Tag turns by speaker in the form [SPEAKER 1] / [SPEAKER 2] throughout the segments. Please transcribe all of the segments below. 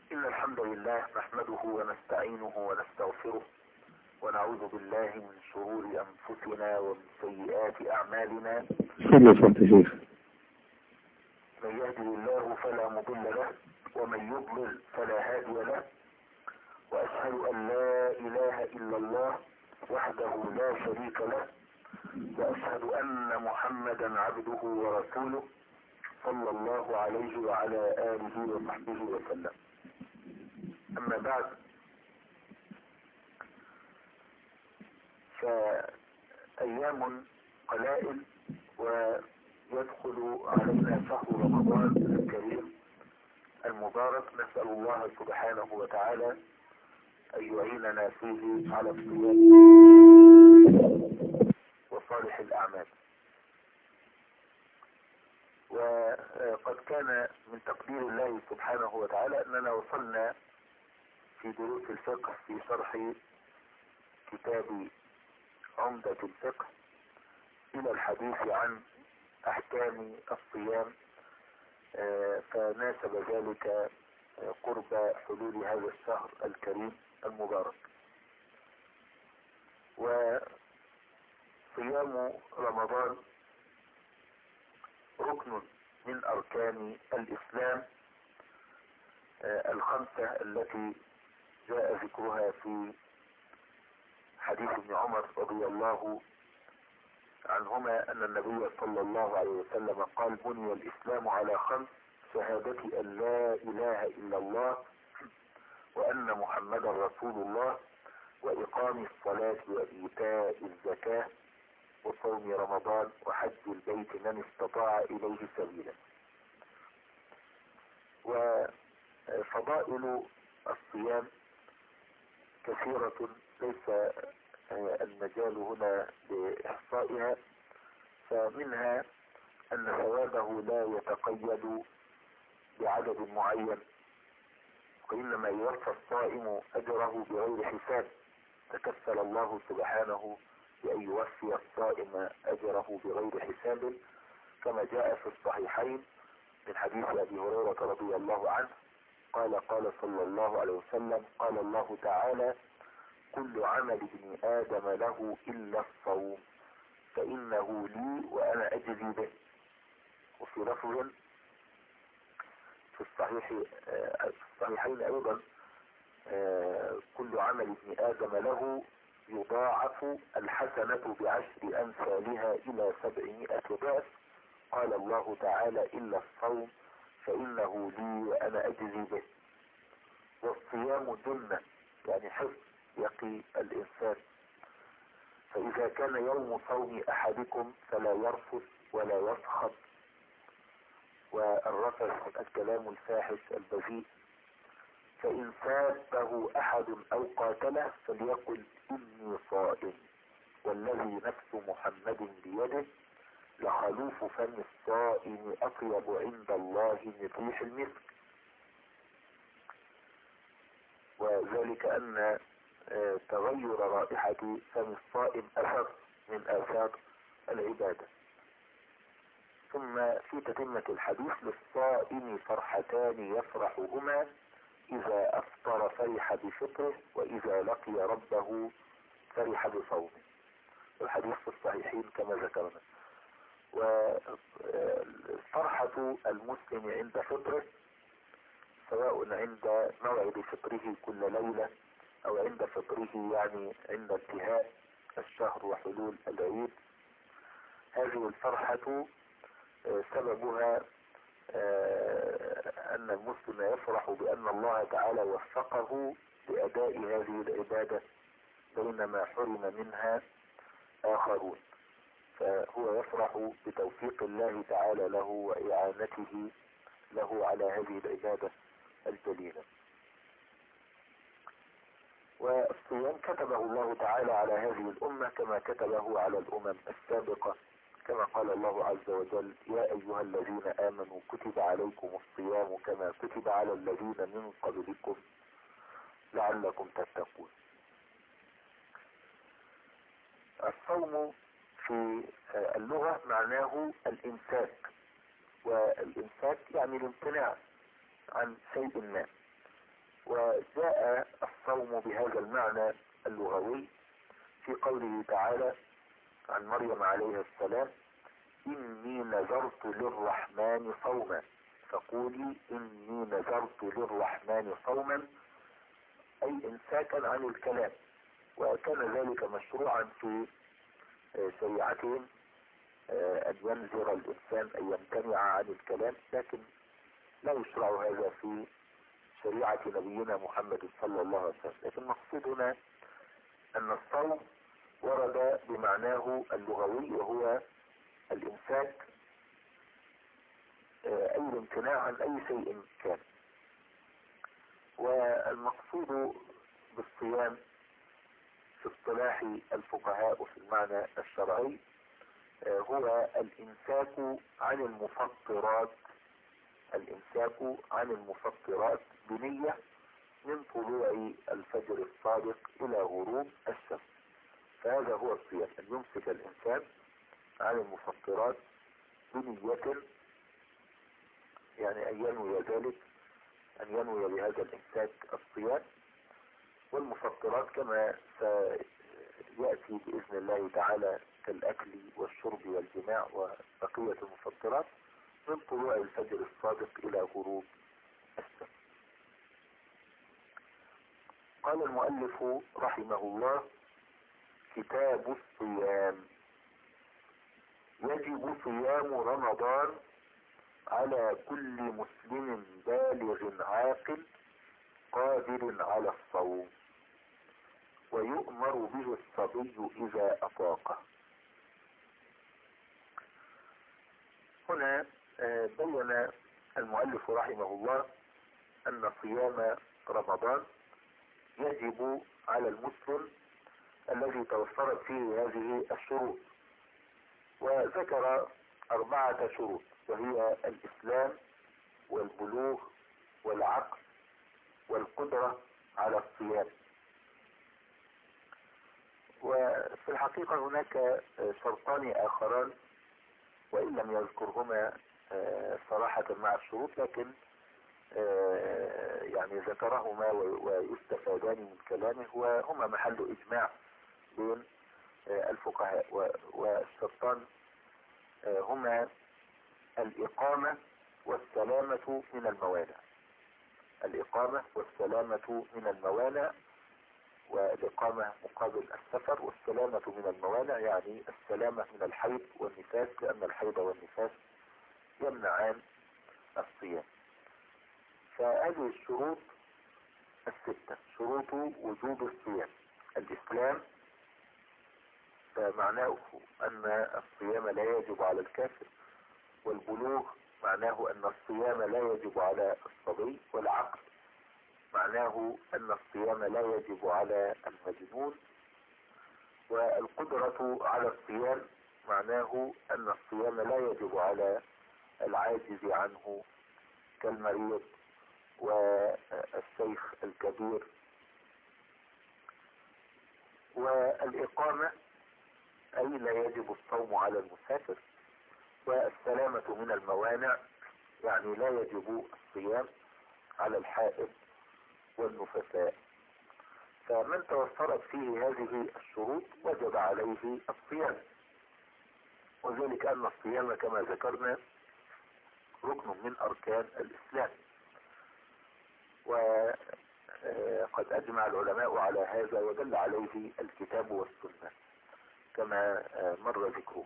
[SPEAKER 1] إن الحمد لله نحمده ونستعينه ونستغفره ونعوذ بالله من شرور أنفسنا ومن سيئات أعمالنا. من يهده الله فلا مضل له ومن يضلل فلا هادي له، وأشهد أن لا إله إلا الله وحده لا شريك له، وأشهد أن محمدا عبده ورسوله صلى الله عليه وعلى آله وصحبه وسلم. أما بعد، فأيام قلائل ويدخل علينا شهر رمضان الكريم المبارك. نسأل الله سبحانه وتعالى أن يعيننا فيه على الصيام وصالح الأعمال. وقد كان من تقدير الله سبحانه وتعالى أننا وصلنا في دروس الفقه في شرح كتاب عمدة الفقه إلى الحديث عن أحكام الصيام، فناسب ذلك قرب حلول هذا الشهر الكريم المبارك. وصيام رمضان ركن من أركان الإسلام الخمسة التي جاء ذكرها في حديث ابن عمر رضي الله عنهما أن النبي صلى الله عليه وسلم قال: بني الإسلام على خمس: شهادة أن لا إله إلا الله وأن محمدا رسول الله، وإقام الصلاة وإيتاء الزكاة وصوم رمضان وحج البيت من استطاع إليه سبيلا. وفضائل الصيام كثيرة ليس المجال هنا لإحصائها، فمنها أن ثوابه لا يتقيد بعدد معين، وإنما يوفى الصائم أجره بغير حساب. تكفل الله سبحانه بأن يوفي الصائم أجره بغير حساب، كما جاء في الصحيحين من حديث أبي هريرة رضي الله عنه قال: قال صلى الله عليه وسلم: قال الله تعالى: كل عمل ابن آدم له إلا الصوم فإنه لي وأنا أجزي به. وفي لفظ في الصحيحين أيضا: كل عمل ابن آدم له يضاعف الحسنة بعشر أمثالها إلى 700 ضعف. قال الله تعالى: إلا الصوم فإنه لي وأنا أجزي به. والصيام جنة، يعني حفظ يقي الإنسان. فإذا كان يوم صوم أحدكم فلا يرفث ولا يسخط، والرفث الكلام الفاحش البذيء. فإن سابه أحد أو قاتله فليقل: إني صائم، والذي نفس محمد بيده لخلوف فم الصائم أطيب عند الله من ريح المسك. وذلك أن تغير رائحة فم الصائم أثر من آثار العبادة. ثم في تتمة الحديث: للصائم فرحتان يفرحهما: إذا أفطر فرح بفطره، وإذا لقي ربه فرح بصومه. الحديث في الصحيحين كما ذكرنا. وفرحة المسلم عند فطره، سواء عند موعد فطره كل ليلة أو عند فطره يعني عند انتهاء الشهر وحلول العيد، هذه الفرحة سببها أن المسلم يفرح بأن الله تعالى وفقه لأداء هذه العبادة بينما حرم منها آخرون، فهو يفرح بتوفيق الله تعالى له وإعانته له على هذه العبادة الجليلة. والصيام كتبه الله تعالى على هذه الأمة كما كتبه على الأمم السابقة، كما قال الله عز وجل: يا أيها الذين آمنوا كتب عليكم الصيام كما كتب على الذين من قبلكم لعلكم تتقون. الصوم في اللغة معناه الإمساك، والإمساك يعني الامتناع عن شيء ما. وجاء الصوم بهذا المعنى اللغوي في قوله تعالى عن مريم عليه السلام: إني نذرت للرحمن صوما فقولي إني نذرت للرحمن صوما، أي إمساكا عن الكلام. وكان ذلك مشروعا في شريعتهم، أن ينذر الإنسان أن يمتنع عن الكلام، لكن لا يشرع هذا في شريعة نبينا محمد صلى الله عليه وسلم. لكن مقصودنا أن الصوم ورد بمعناه اللغوي وهو الإمساك، أي الامتناع عن أي شيء كان. والمقصود بالصيام في اصطلاح الفقهاء وفي المعنى الشرعي هو الإمساك عن المفطرات، الإمساك عن المفطرات بنية من طلوع الفجر الصادق إلى غروب الشمس. فهذا هو الصيام، أن يمسك الإنسان عن المفطرات بنية، يعني أن ينوي ذلك، أن ينوي بهذا الإمساك الصيام. والمفطرات كما سيأتي بإذن الله تعالى كالأكل والشرب والجماع وبقية المفطرات من طلوع الفجر الصادق إلى غروب الشمس. قال المؤلف رحمه الله: كتاب الصيام. يجب صيام رمضان على كل مسلم بالغ عاقل قادر على الصوم، ويؤمر به الصبي إذا أطاقه. هنا بين المؤلف رحمه الله أن صيام رمضان يجب على المسلم الذي توفرت فيه هذه الشروط، وذكر 4 شروط، وهي الإسلام والبلوغ والعقل والقدرة على الصيام. وفي الحقيقة هناك شرطان آخران وإن لم يذكرهما صراحة مع الشروط، لكن يعني ذكرهما ويستفادان من كلامه، وهما محل إجماع بين الفقهاء. والشرطان هما الإقامة والسلامة من الموانع. الإقامة والسلامة من الموانع، والإقامة مقابل السفر، والسلامة من الموانع يعني السلامة من الحيض والنفاس، لأن الحيض والنفاس يمنعان الصيام. فهذه الشروط 6 شروط وجوب الصيام: الإسلام، فمعناه أن الصيام لا يجب على الكافر. والبلوغ معناه أن الصيام لا يجب على الصبي. والعقل معناه أن الصيام لا يجب على المجنون. والقدرة على الصيام معناه أن الصيام لا يجب على العاجز عنه كالمريض والشيخ الكبير. والإقامة أي لا يجب الصوم على المسافر. والسلامة من الموانع يعني لا يجب الصيام على الحائض والنفساء. فمن توفرت فيه هذه الشروط وجب عليه الصيام، وذلك أن الصيام كما ذكرنا ركن من أركان الإسلام، وقد أجمع العلماء على هذا ودل عليه الكتاب والسنة كما مر ذكره.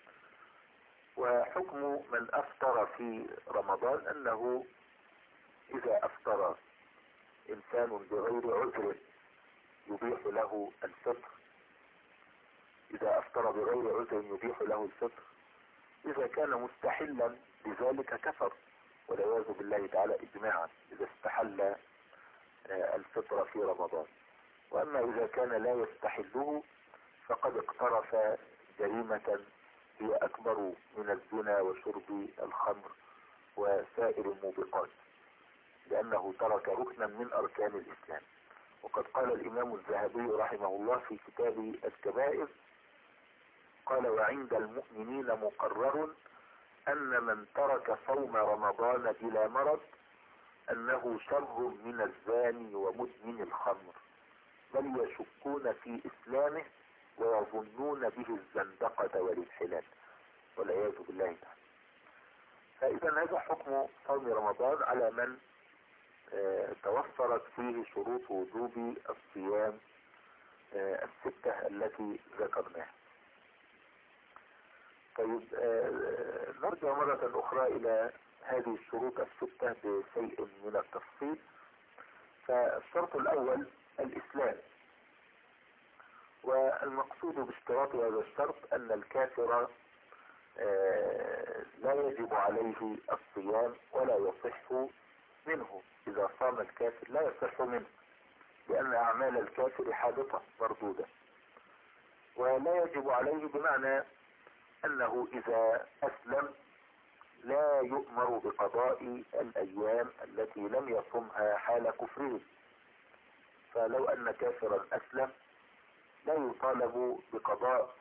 [SPEAKER 1] وحكم من أفطر في رمضان أنه إذا أفطر إنسان بغير عذر يبيح له الفطر، إذا أفطر بغير عذر يبيح له الفطر. إذا كان مستحلا بذلك كفر والعياذ بالله تعالى إجماعا إذا استحل الفطر في رمضان. وأما إذا كان لا يستحله فقد اقترف جريمة هي أكبر من الزنا وشرب الخمر وسائر الموبقات، لأنه ترك ركنا من أركان الإسلام. وقد قال الإمام الذهبي رحمه الله في كتاب الكبائر، قال: وعند المؤمنين مقرر أن من ترك صوم رمضان بلا مرض أنه شر من الزاني ومدمن الخمر، بل يشكون في إسلامه ويظنون به الزندقة والانحلال والعياذ بالله تعالى. فإذا هذا حكم صوم رمضان على من توفرت فيه شروط وجوب الصيام الستة التي ذكرناها. طيب، نرجع مرة أخرى إلى هذه الشروط الستة بشيء من التفصيل. فالشرط الأول الإسلام، والمقصود باشتراط هذا الشرط أن الكافر لا يجب عليه الصيام ولا يصح منه. إذا صام الكافر لا يصح منه، لأن أعمال الكافر حادثة مردودة. ولا يجب عليه بمعنى أنه إذا أسلم لا يؤمر بقضاء الأيام التي لم يصمها حال كفره. فلو أن كافرا أسلم لا يطالب بقضاء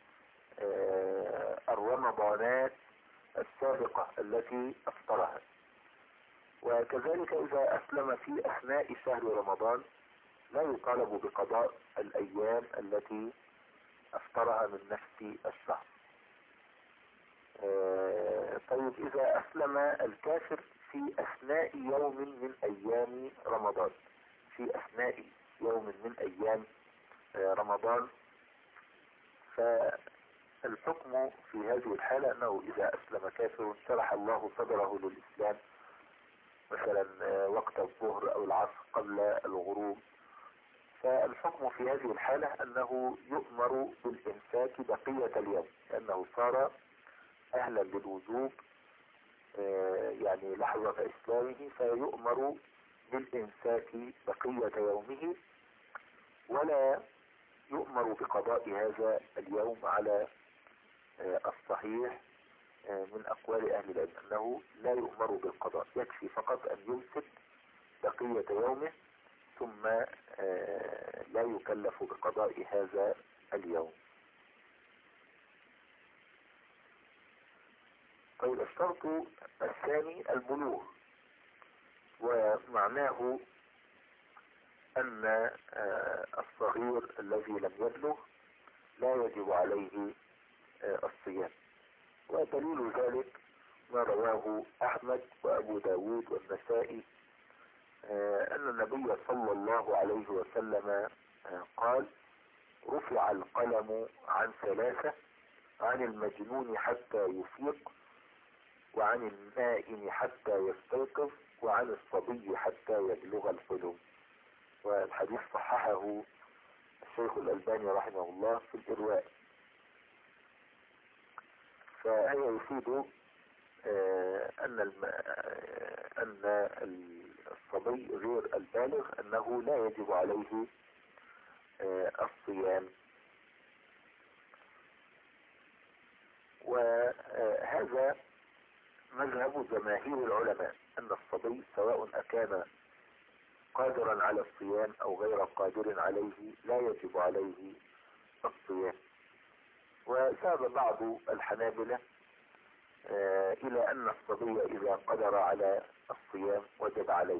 [SPEAKER 1] الرمضانات السابقة التي أفطرها. وكذلك إذا أسلم في أثناء شهر رمضان لا يطالب بقضاء الأيام التي أفطرها من نفس الشهر. طيب، إذا أسلم الكافر في أثناء يوم من أيام رمضان، في أثناء يوم من أيام رمضان، فالحكم في هذه الحالة أنه إذا أسلم كافر شرح الله صدره للإسلام، مثلا وقت الظهر أو العصر قبل الغروب، فالحكم في هذه الحالة أنه يؤمر بالإمساك بقية اليوم، لأنه صار أهلا للوجوب يعني لحظة إسلامه، فيؤمر بالإمساك بقية يومه، ولا يؤمر بقضاء هذا اليوم على الصحيح من أقوال أهل العلم، أنه لا يؤمر بالقضاء، يكفي فقط أن يمسك بقية يومه ثم لا يكلف بقضاء هذا اليوم. طيب، الشرط الثاني البلوغ، ومعناه أن الصغير الذي لم يبلغ لا يجب عليه الصيام. ودليل ذلك ما رواه أحمد وأبو داود والنسائي أن النبي صلى الله عليه وسلم قال: رفع القلم عن ثلاثة، عن المجنون حتى يفيق، وعن النائم حتى يستيقظ، وعن الصبي حتى يبلغ الحلم. والحديث صححه الشيخ الألباني رحمه الله في الإرواء. فهي يفيد أن الصبي غير البالغ أنه لا يجب عليه الصيام. وهذا مذهب جماهير العلماء، أن الصبي سواء أكان قادرا على الصيام أو غير قادر عليه لا يجب عليه الصيام. وذهب بعض الحنابلة إلى أن الصبي إذا قدر على الصيام وجب عليه،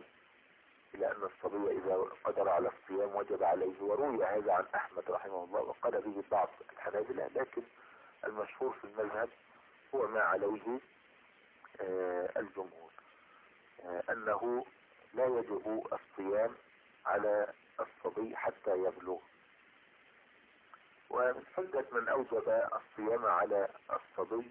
[SPEAKER 1] وجب عليه. وروي هذا عن أحمد رحمه الله وقال به بعض الحنابلة، لكن المشهور في المذهب هو ما عليه الجمهور، أنه لا يجب الصيام على الصبي حتى يبلغ. ومن حجة من أوجب الصيام على الصبي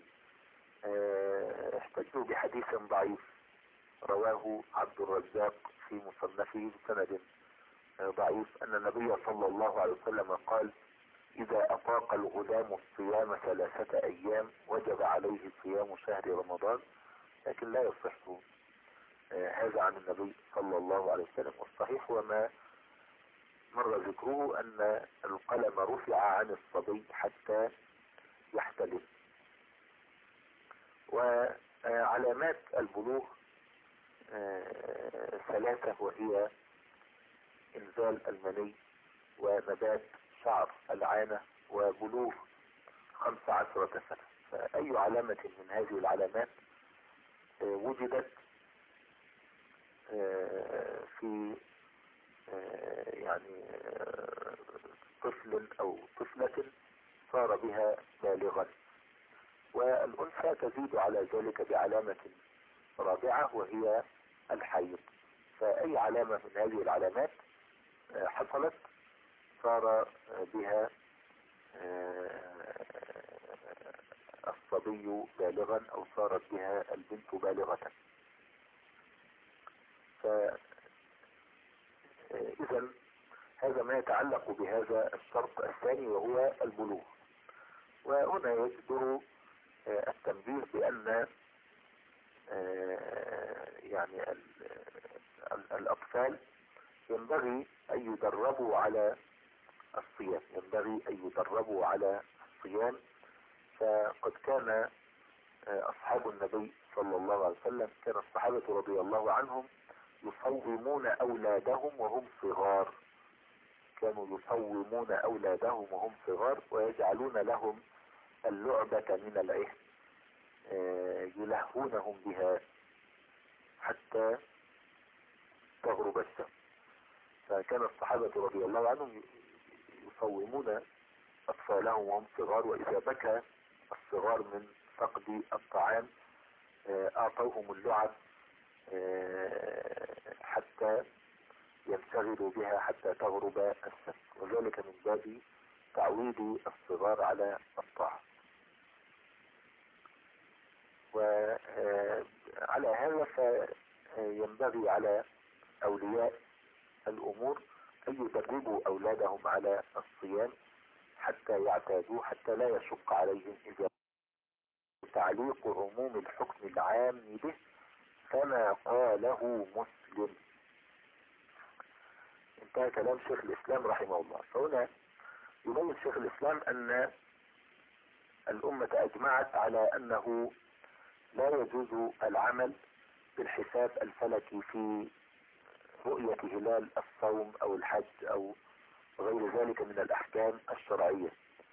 [SPEAKER 1] احتجوا بحديث ضعيف رواه عبد الرزاق في مصنفه بسند ضعيف، أن النبي صلى الله عليه وسلم قال: إذا أطاق الغلام الصيام 3 أيام وجب عليه صيام شهر رمضان. لكن لا يصح هذا عن النبي صلى الله عليه وسلم. والصحيح وما مر ذكره أن القلم رفع عن الصبي حتى يحتلم. وعلامات البلوغ 3، وهي إنزال المني، ونبات شعر العانة، وبلوغ 15 سنة. فأي علامة من هذه العلامات وجدت في يعني طفل او طفلة صار بها بالغا. والأنثى تزيد على ذلك بعلامة رابعة وهي الحيض. فأي علامة من هذه العلامات حصلت صار بها الصبي بالغا او صارت بها البنت بالغة. فإذا هذا ما يتعلق بهذا الشرط الثاني وهو البلوغ. وهنا يجدر التنبيه بأن يعني الأطفال ينبغي أن يدربوا على الصيام، ينبغي أن يدربوا على الصيام. فقد كان أصحاب النبي صلى الله عليه وسلم، كان الصحابة رضي الله عنهم يصومون أولادهم وهم صغار، كانوا يصومون أولادهم وهم صغار ويجعلون لهم اللعبة من العهد يلهونهم بها حتى تغرب الشمس. فكان الصحابة رضي الله عنهم يصومون أطفالهم وهم صغار، وإذا بكى الصغار من فقد الطعام أعطوهم اللعب حتى ينشغلوا بها حتى تغرب الشمس، وذلك من باب تعويد الصغار على الطاعة. وعلى هذا فينبغي على أولياء الأمور أن يدربوا أولادهم على الصيام حتى يعتادوا، حتى لا يشق عليهم إذا تعليق عموم الحكم العام به كما قاله مسلم. انتهى كلام شيخ الإسلام رحمه الله. فهنا يبين شيخ الإسلام أن الأمة أجمعت على أنه لا يجوز العمل بالحساب الفلكي في رؤية هلال الصوم أو الحج أو غير ذلك من الأحكام الشرعية.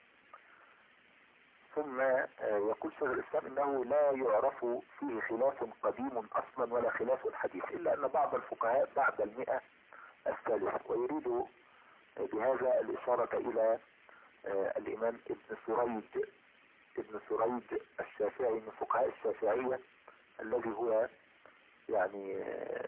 [SPEAKER 1] ثم يقول شيخ الإسلام إنه لا يعرف فيه خلاف قديم أصلا ولا خلاف حديث، إلا أن بعض الفقهاء بعد المئة الثالثة، ويريد بهذا الإشارة إلى الإمام ابن سريج الشافعي من فقهاء الشافعية، الذي هو يعني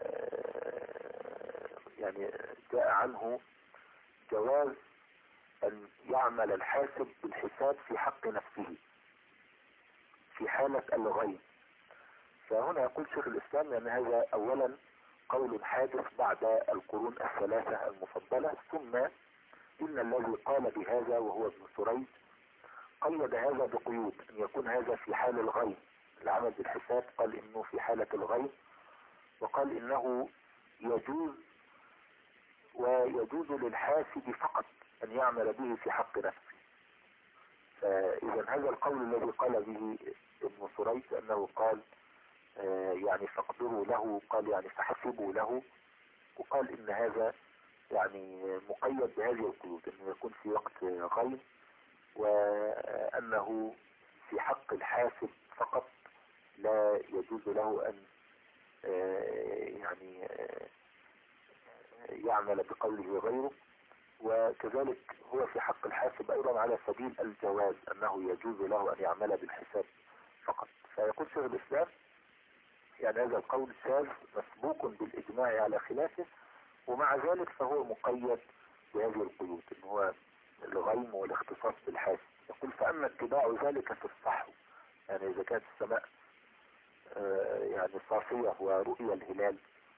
[SPEAKER 1] جاء عنه جواز أن يعمل الحاسب بالحساب في حق نفسه في حالة الغيب. فهنا يقول شيخ الإسلام أن هذا أولا قول حادث بعد القرون الثلاثة المفضلة، ثم إن الذي قال بهذا وهو ابن سريج قيد هذا بقيود، أن يكون هذا في حال الغيب. العمل بالحساب قال إنه في حالة الغيب، وقال إنه يجوز ويجوز للحاسب فقط أن يعمل به في حق نفسه. فإذا هذا القول الذي قال به ابن سريج أنه قال يعني فاقدروا له، قال يعني فحسبوا له، وقال إن هذا يعني مقيد بهذه القيود، أنه يكون في وقت غيب، وأنه في حق الحاسب فقط لا يجوز له أن يعني يعمل بقوله غيره. وكذلك هو في حق الحاسب أيضا على سبيل الجواز، أنه يجوز له أن يعمل بالحساب فقط. فيقول شيخ الإسلام يعني هذا القول شاذ مسبوق بالإجماع على خلافه، ومع ذلك فهو مقيد بهذه القيود، إن هو الغيم والاختصاص بالحاسب. يقول فأما اتباع ذلك في الصحو، يعني إذا كانت السماء يعني صافية ورؤية الهلال،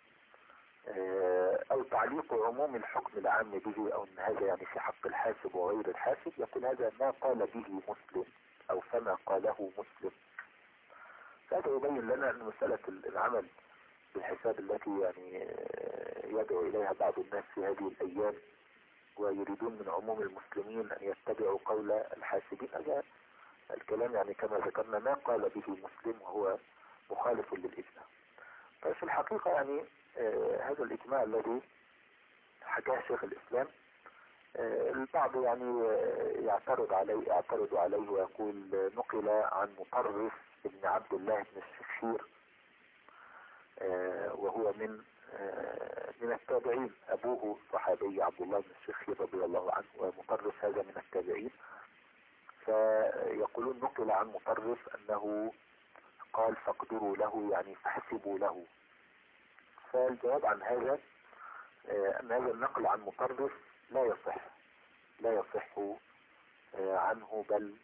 [SPEAKER 1] أو تعليق عموم الحكم العام به، أو أن هذا يعني في حق الحاسب وغير الحاسب، يقول هذا ما قال به مسلم أو فما قاله مسلم. هذا يبين لنا أن مسألة العمل بالحساب التي يعني يدعو إليها بعض الناس في هذه الأيام ويريدون من عموم المسلمين أن يتبعوا قول الحاسبين، هذا الكلام يعني كما ذكرنا ما قال به مسلم وهو مخالف للإجماع. ففي الحقيقة يعني هذا الإجماع الذي حكاه شيخ الإسلام البعض يعني يعترض عليه ويقول نقل عن مطرف ابن عبد الله بن الشخشير وهو من من التابعين، أبوه صحابي عبد الله بن الشخير رضي الله عنه، ومطرف هذا من التابعين. فيقولون نقل عن مطرف أنه قال فاقدروا له، يعني فاحسبوا له. فالجواب عن هذا أن هذا النقل عن مطرف لا يصح عنه، بل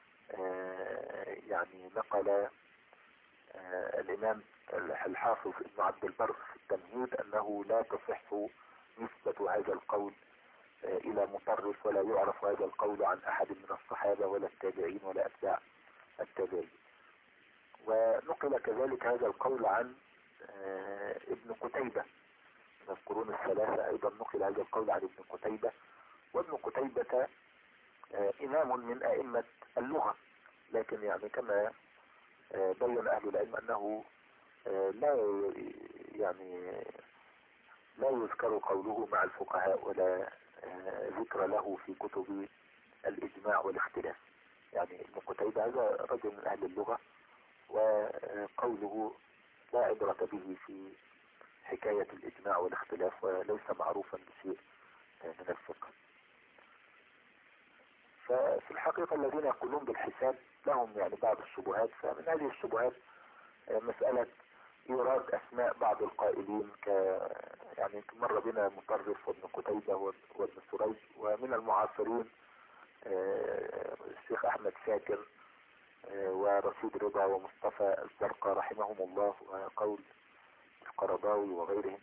[SPEAKER 1] يعني نقل الإمام الحافظ ابن عبد البر في التمهيد أنه لا تصح نسبة هذا القول إلى مطرف، ولا يعرف هذا القول عن أحد من الصحابة ولا التابعين ولا أتباع التابعين. ونقل كذلك هذا القول عن ابن قتيبة من القرون الثلاثة، أيضا نقل هذا القول عن ابن قتيبة. وابن قتيبة إمام من أئمة اللغة، لكن يعني كما بين أهل العلم أنه لا يذكر قوله مع الفقهاء، ولا ذكر له في كتب الإجماع والاختلاف. يعني ابن قتيبة هذا رجل من أهل اللغة، وقوله لا عبرة به في حكاية الإجماع والاختلاف، وليس معروفا بشيء من الفقه. ففي الحقيقة الذين يقولون بالحساب لهم يعني بعض الشبهات. فمن هذه الشبهات مسألة إيراد أسماء بعض القائلين، يعني مر بنا مطرف وابن قتيبة وابن سريج، ومن المعاصرين الشيخ أحمد شاكر ورشيد رضا ومصطفى الزرقاء رحمهم الله، وقول القرضاوي وغيرهم.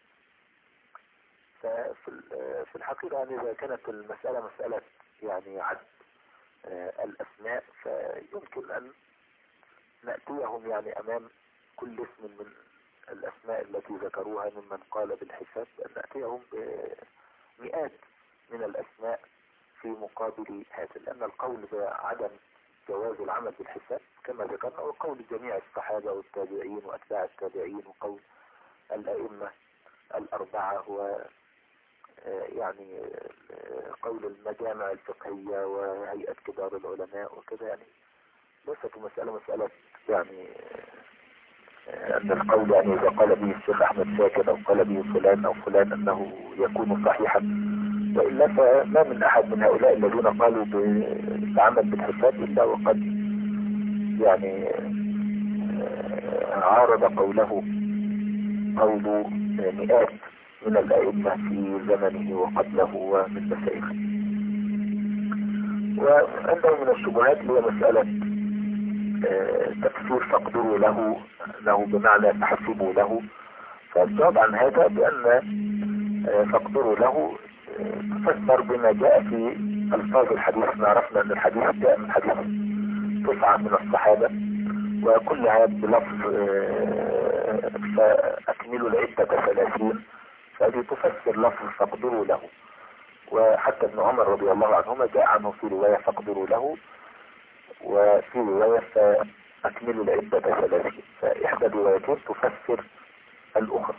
[SPEAKER 1] ففي الحقيقة يعني إذا كانت المسألة مسألة يعني عد الأسماء، فيمكن أن نأتيهم يعني أمام كل اسم من الأسماء التي ذكروها ممن قال بالحساب، أن نأتيهم بمئات من الأسماء في مقابل هذا، لأن القول بعدم جواز العمل بالحساب كما ذكرنا وقول جميع الصحابة والتابعين وأتباع التابعين وقول الأئمة الأربعة، هو يعني قول المجامع الفقهية وهيئة كبار العلماء وكذا. يعني ليست مسألة يعني أن القول يعني إذا قال به الشيخ أحمد شاكر أو قال به فلان أو فلان أنه يكون صحيحا، وإلا فما من أحد من هؤلاء الذين قالوا بالعمل بالحساب إلا وقد يعني عارض قوله قول مئات من الأئمة في زمنه وقبله ومن مشايخه. وعنده من الشبهات هي مسألة تفسير فاقدروا له بمعنى تحسبوا له. فالجواب عن هذا بأن فاقدروا له تفسر بما جاء في ألفاظ الحديث. عرفنا أن الحديث جاء من حديث 9 من الصحابة وكلها بلفظ فأكملوا العدة 30، فهذه تفسر لفظ فاقدروا له. وحتى ابن عمر رضي الله عنهما جاء عنه في رواية فاقدروا له، وفي رواية فأكملوا العدة 30، فإحدى الروايتين تفسر الأخرى.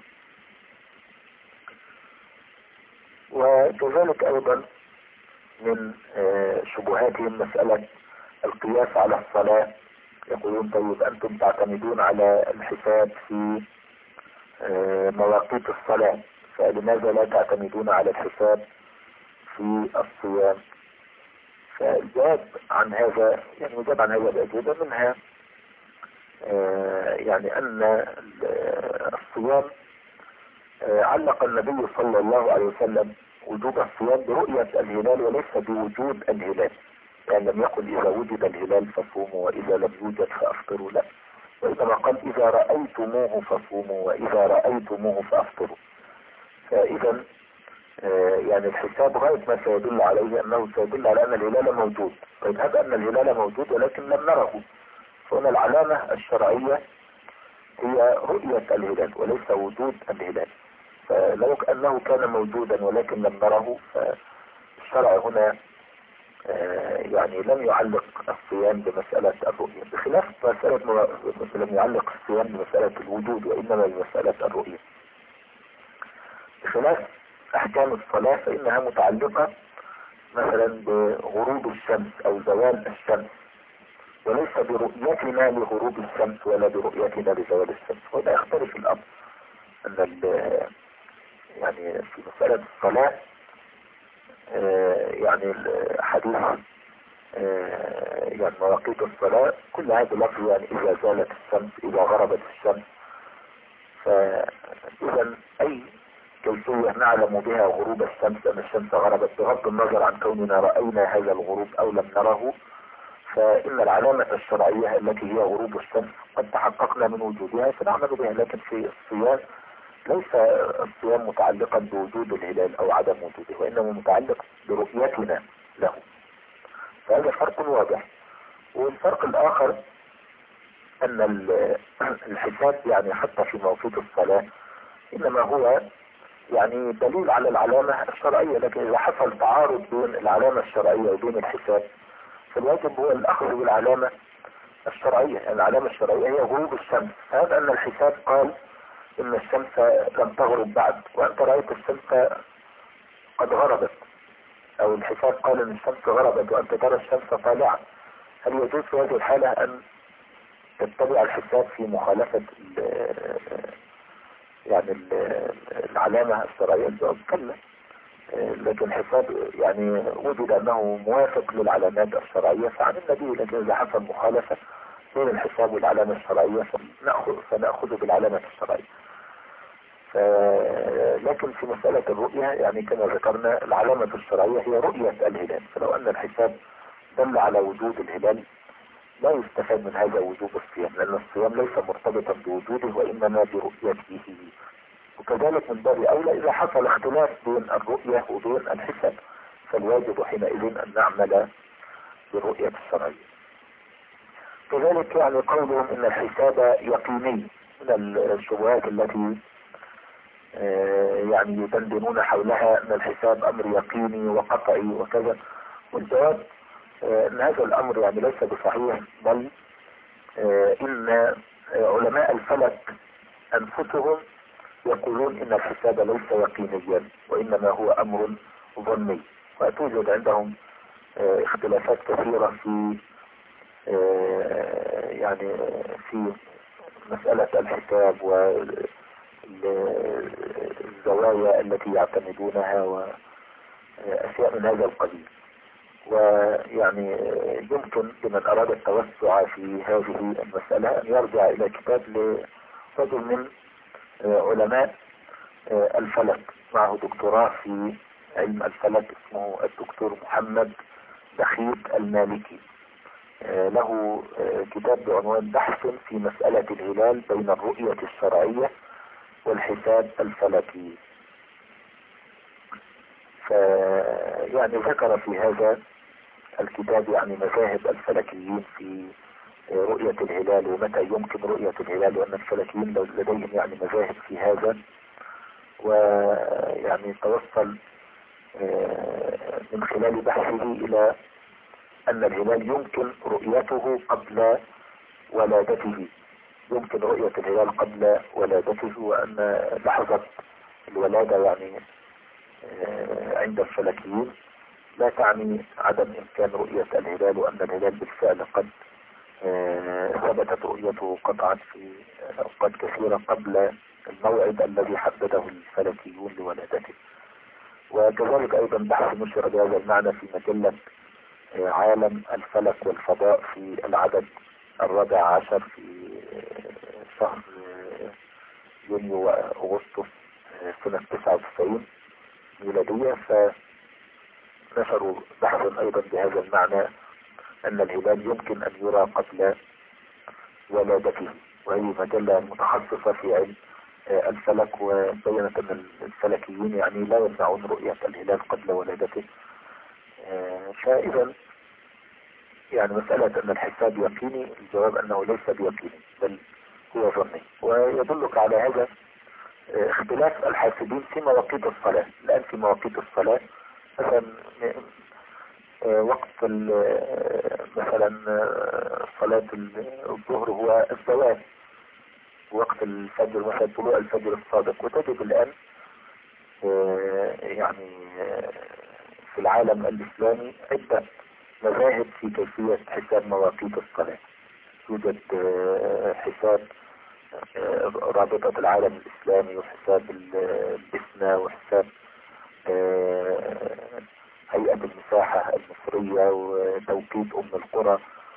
[SPEAKER 1] وكذلك أيضا من شبهاتهم مسألة القياس على الصلاة. يقولون طيب أنتم تعتمدون على الحساب في مواقيت الصلاة، فلماذا لا تعتمدون على الحساب في الصيام؟ فالجواب عن هذا يعني يجاب عن هذا الأجوبة، منها يعني أن الصيام علق النبي صلى الله عليه وسلم وجوب الصيام برؤية الهلال وليس بوجود الهلال. يعني لم يقل إذا وجد الهلال فصوموا وإذا لم يوجد فأفطروا، لا، وإنما قال إذا رأيتموه فصوموا وإذا رأيتموه فأفطروا. فإذا يعني الحساب غاية ما سيدل عليه أنه سيدل على أن الهلال موجود، ويذهب أن الهلال موجود ولكن لم نره. فهنا العلامة الشرعية هي رؤية الهلال وليس وجود الهلال. فلو أنه كان موجودا ولكن لم نره، فالشرع هنا يعني لم يعلق الصيام بمسألة الرؤية، بخلاف مسألة لم يعلق الصيام بمسألة الوجود وإنما بمسألة الرؤية. بخلاف أحكام الصلاة فإنها متعلقة مثلا بغروب الشمس أو زوال الشمس، وليس برؤيتنا لغروب الشمس ولا برؤيتنا لزوال الشمس، ولا يختلف الأمر. أن يعني في مسألة الصلاة يعني الحديث يعني مواقيت الصلاة كل هذا لفظ يعني إذا زالت الشمس، إذا غربت الشمس. فإذا أي كيفية نعلم بها غروب الشمس أن الشمس غربت بغض النظر عن كوننا رأينا هذا الغروب أو لم نره، فإن العلامة الشرعية التي هي غروب الشمس قد تحققنا من وجودها فنعمل بها. لكن في الصيام ليس الصيام متعلقا بوجود الهلال أو عدم وجوده، وإنما متعلق برؤيتنا له. فهذا فرق واضح. والفرق الآخر أن الحساب يعني حتى في مواقيت الصلاة إنما هو يعني دليل على العلامة الشرعية، لكن إذا حصل تعارض بين العلامة الشرعية وبين الحساب فالواجب هو الأخذ بالعلامة الشرعية. العلامة الشرعية هي غروب الشمس. هذا أن الحساب قال إن الشمس لم تغرب بعد وأنت رأيت الشمس قد غربت، أو الحساب قال إن الشمس غربت وأنت ترى الشمس طالعة. هل يجوز في هذه الحالة أن تتبع الحساب في مخالفة يعني العلامة الشرعية؟ الجواب كلا. لكن الحساب يعني وجد أنه موافق للعلامات الشرعية فعن النبي، لكن إذا حصل مخالفة بين الحساب والعلامة الشرعية فنأخذ بالعلامة الشرعية. لكن في مسألة الرؤية يعني كما ذكرنا العلامة الشرعية هي رؤية الهلال، فلو أن الحساب دل على وجود الهلال لا يستفاد من هذا وجوب الصيام، لأن الصيام ليس مرتبطا بوجوده وإنما برؤيته. وكذلك من باب أولى إذا حصل اختلاف بين الرؤية وبين الحساب فالواجب حينئذ أن نعمل بالرؤية الشرعية. كذلك يعني قولهم إن الحساب يقيني من الشبهات التي يعني يدندنون حولها أن الحساب أمر يقيني وقطعي وكذا. والجواب أن هذا الأمر يعني ليس بصحيح، بل إن علماء الفلك أنفسهم يقولون إن الحساب ليس يقينيا وإنما هو أمر ظني. وتوجد عندهم اختلافات كثيرة في يعني في مسألة الحساب والزوايا التي يعتمدونها وأشياء من هذا القبيل. ويعني يمكن لمن أراد التوسع في هذه المسألة أن يرجع إلى كتاب لرجل من علماء الفلك معه دكتوراه في علم الفلك اسمه الدكتور محمد دخيت المالكي. له كتاب بعنوان بحث في مسألة الهلال بين الرؤية الشرعية والحساب الفلكي. فيعني ذكر في هذا الكتاب يعني مذاهب الفلكيين في رؤية الهلال ومتى يمكن رؤية الهلال، وأن الفلكيين لديهم يعني مذاهب في هذا. ويعني توصل من خلال بحثه إلى أن الهلال يمكن رؤيته قبل ولادته، يمكن رؤية الهلال قبل ولادته، وأن لحظة الولادة يعني عند الفلكيين لا تعني عدم إمكان رؤية الهلال، وأن الهلال بالفعل قد ثبتت رؤيته قطعا في أوقات كثيرة قبل الموعد الذي حدده الفلكيون لولادته. وكذلك أيضا بحث نشر بهذا المعنى في مجلة عالم الفلك والفضاء في العدد 14 في شهر يونيو وأغسطس سنة 99 ميلادية. فنشروا بحثا أيضا بهذا المعنى أن الهلال يمكن أن يرى قبل ولادته، وهي مجلة متخصصة في علم الفلك، وبينت أن الفلكيين يعني لا يمنعون رؤية الهلال قبل ولادته. فإذا يعني مسألة أن الحساب يقيني، الجواب أنه ليس بيقيني بل هو ظني. ويدلك على هذا اختلاف الحاسبين في مواقيت الصلاة. الآن في مواقيت الصلاة مثلا وقت مثلا صلاة الظهر هو الزوال، وقت الفجر مثلا طلوع الفجر الصادق. وتجد الآن يعني في العالم الإسلامي عدة مذاهب في كيفية حساب مواقيت الصلاة. يوجد حساب رابطة العالم الإسلامي وحساب البسنة وحساب هيئة المساحة المصرية وتوقيت أم القرى،